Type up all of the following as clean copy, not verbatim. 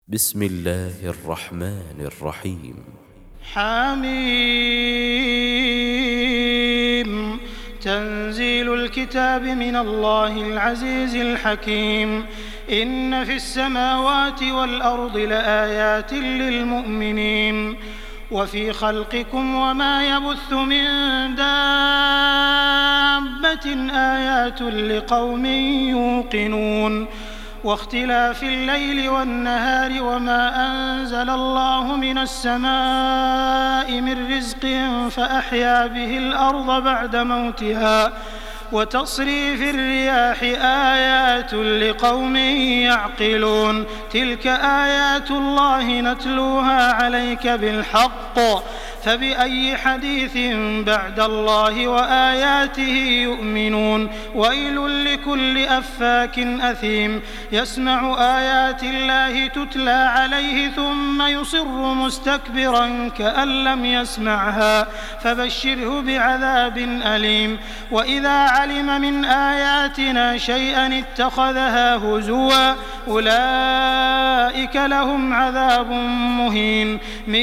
بسم الله الرحمن الرحيم. حميم. تنزيل الكتاب من الله العزيز الحكيم. إن في السماوات والأرض لآيات للمؤمنين وفي خلقكم وما يبث من دابة آيات لقوم يوقنون واختلاف الليل والنهار وما أنزل الله من السماء من رزق فأحيا به الأرض بعد موتها وتصريف الرياح آيات لقوم يعقلون تلك آيات الله نتلوها عليك بالحق فبأي حديث بعد الله وآياته يؤمنون ويل لكل أفاك أثيم يسمع آيات الله تتلى عليه ثم يصر مستكبرا كأن لم يسمعها فبشره بعذاب أليم وإذا علم من آياتنا شيئا اتخذها هزوا أولئك لهم عذاب مهين من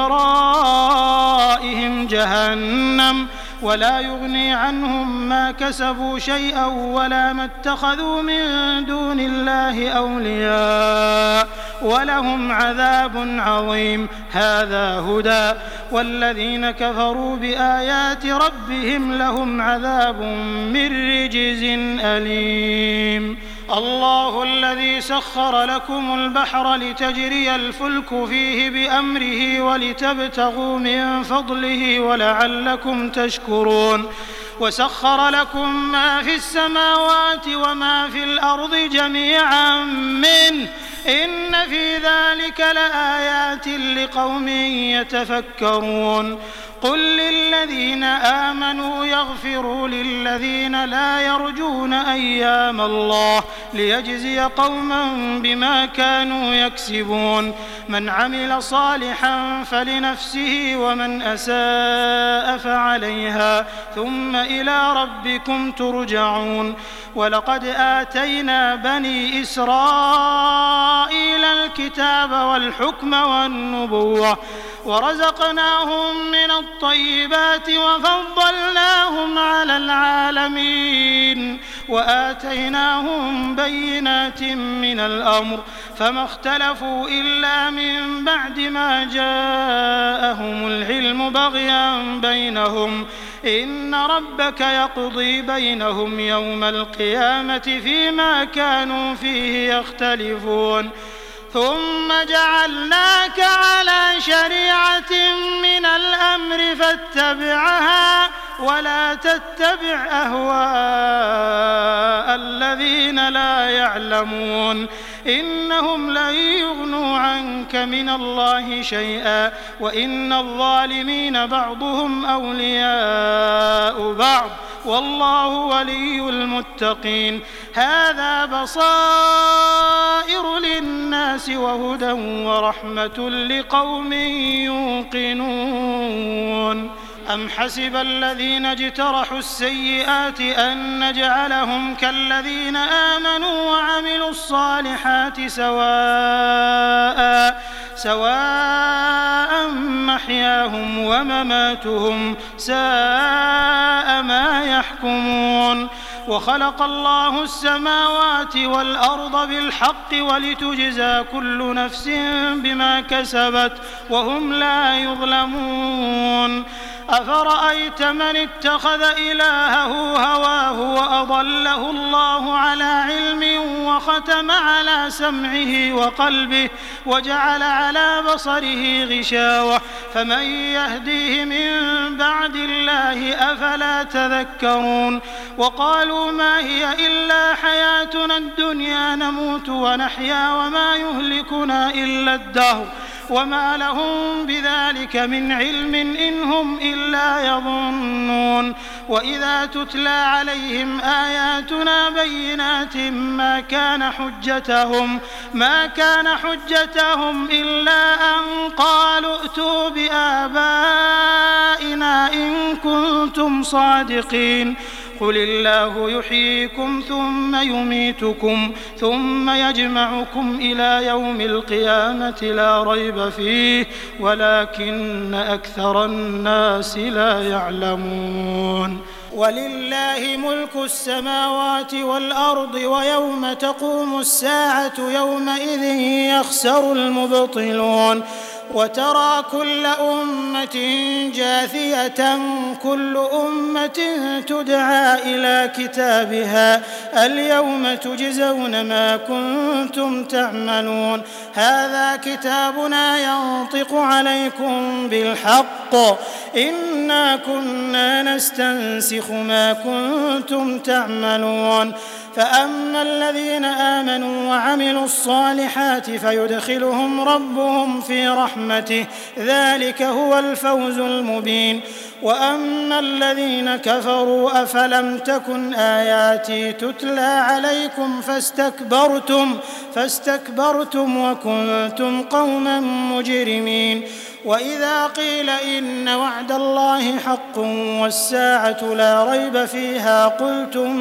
ورائهم جهنم ولا يغني عنهم ما كسبوا شيئا ولا ما اتخذوا من دون الله أولياء ولهم عذاب عظيم هذا هدى والذين كفروا بآيات ربهم لهم عذاب من رجز أليم الله الذي سخر لكم البحر لتجري الفلك فيه بأمره ولتبتغوا من فضله ولعلكم تشكرون وسخر لكم ما في السماوات وما في الأرض جميعا منه إن في ذلك لآيات لقوم يتفكرون قل للذين آمنوا يغفروا للذين لا يرجون أيام الله ليجزي قوما بما كانوا يكسبون من عمل صالحا فلنفسه ومن أساء فعليها ثم إلى ربكم ترجعون ولقد آتينا بني إسرائيل الكتاب والحكم والنبوة ورزقناهم من الطيبات وفضلناهم على العالمين وآتيناهم بينات من الأمر فما اختلفوا إلا من بعد ما جاءهم العلم بغيا بينهم إن ربك يقضي بينهم يوم القيامة فيما كانوا فيه يختلفون ثم جعلناك على شريعة من الأمر فاتبعها ولا تتبع أهواء الذين لا يعلمون إنهم لن يغنوا عنك من الله شيئا وإن الظالمين بعضهم أولياء بعض والله ولي المتقين هذا بصائر للناس وهدى ورحمة لقوم يوقنون أم حسب الذين اجترحوا السيئات أن نجعلهم كالذين آمنوا وعملوا الصالحات سواء محياهم ومماتهم ساء ما يحكمون وخلق الله السماوات والأرض بالحق ولتجزى كل نفس بما كسبت وهم لا يظلمون أفرأيت من اتخذ إلهه هواه وأضله الله على علم وختم على سمعه وقلبه وجعل على بصره غشاوة فمن يهديه من بعد الله أفلا تذكرون وقالوا ما هي إلا حياتنا الدنيا نموت ونحيا وما يهلكنا إلا الدهر وما لهم بذلك من علم إن هم إلا يظنون وإذا تتلى عليهم آياتنا بينات ما كان حجتهم إلا أن قالوا ائتوا بآبائنا إن كنتم صادقين قل الله يحييكم ثم يميتكم ثم يجمعكم إلى يوم القيامة لا ريب فيه ولكن أكثر الناس لا يعلمون ولله ملك السماوات والأرض ويوم تقوم الساعة يومئذ يخسر المبطلون وترى كل أمة جاثية كل أمة تدعى إلى كتابها اليوم تجزون ما كنتم تعملون هذا كتابنا ينطق عليكم بالحق إنا كنا نستنسخ ما كنتم تعملون فأما الذين آمنوا وعملوا الصالحات فيدخلهم ربهم في رحمته ذلك هو الفوز المبين وأما الذين كفروا أفلم تكن آياتي تتلى عليكم فاستكبرتم وكنتم قوما مجرمين وإذا قيل إن وعد الله حق والساعة لا ريب فيها قلتم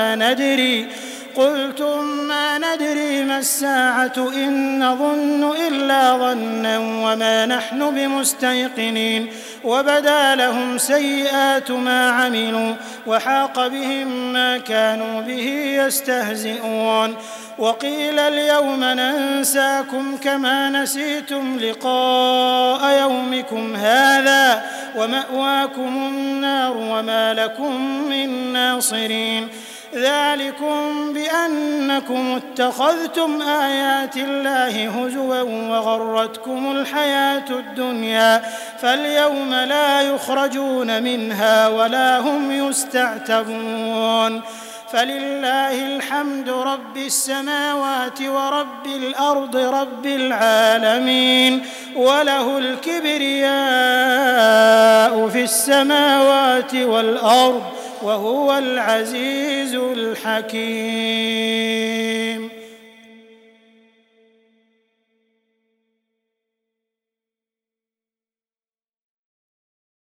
ما ندري ما الساعة إن نظن إلا ظنا وما نحن بمستيقنين وبدا لهم سيئات ما عملوا وحاق بهم ما كانوا به يستهزئون وقيل اليوم ننساكم كما نسيتم لقاء يومكم هذا ومأواكم النار وما لكم من ناصرين ذلكم بأنكم اتخذتم آيات الله هزوا وغرتكم الحياة الدنيا فاليوم لا يخرجون منها ولا هم يستعتبون فلله الحمد رب السماوات ورب الأرض رب العالمين وله الكبرياء في السماوات والأرض وهو العزيز الحكيم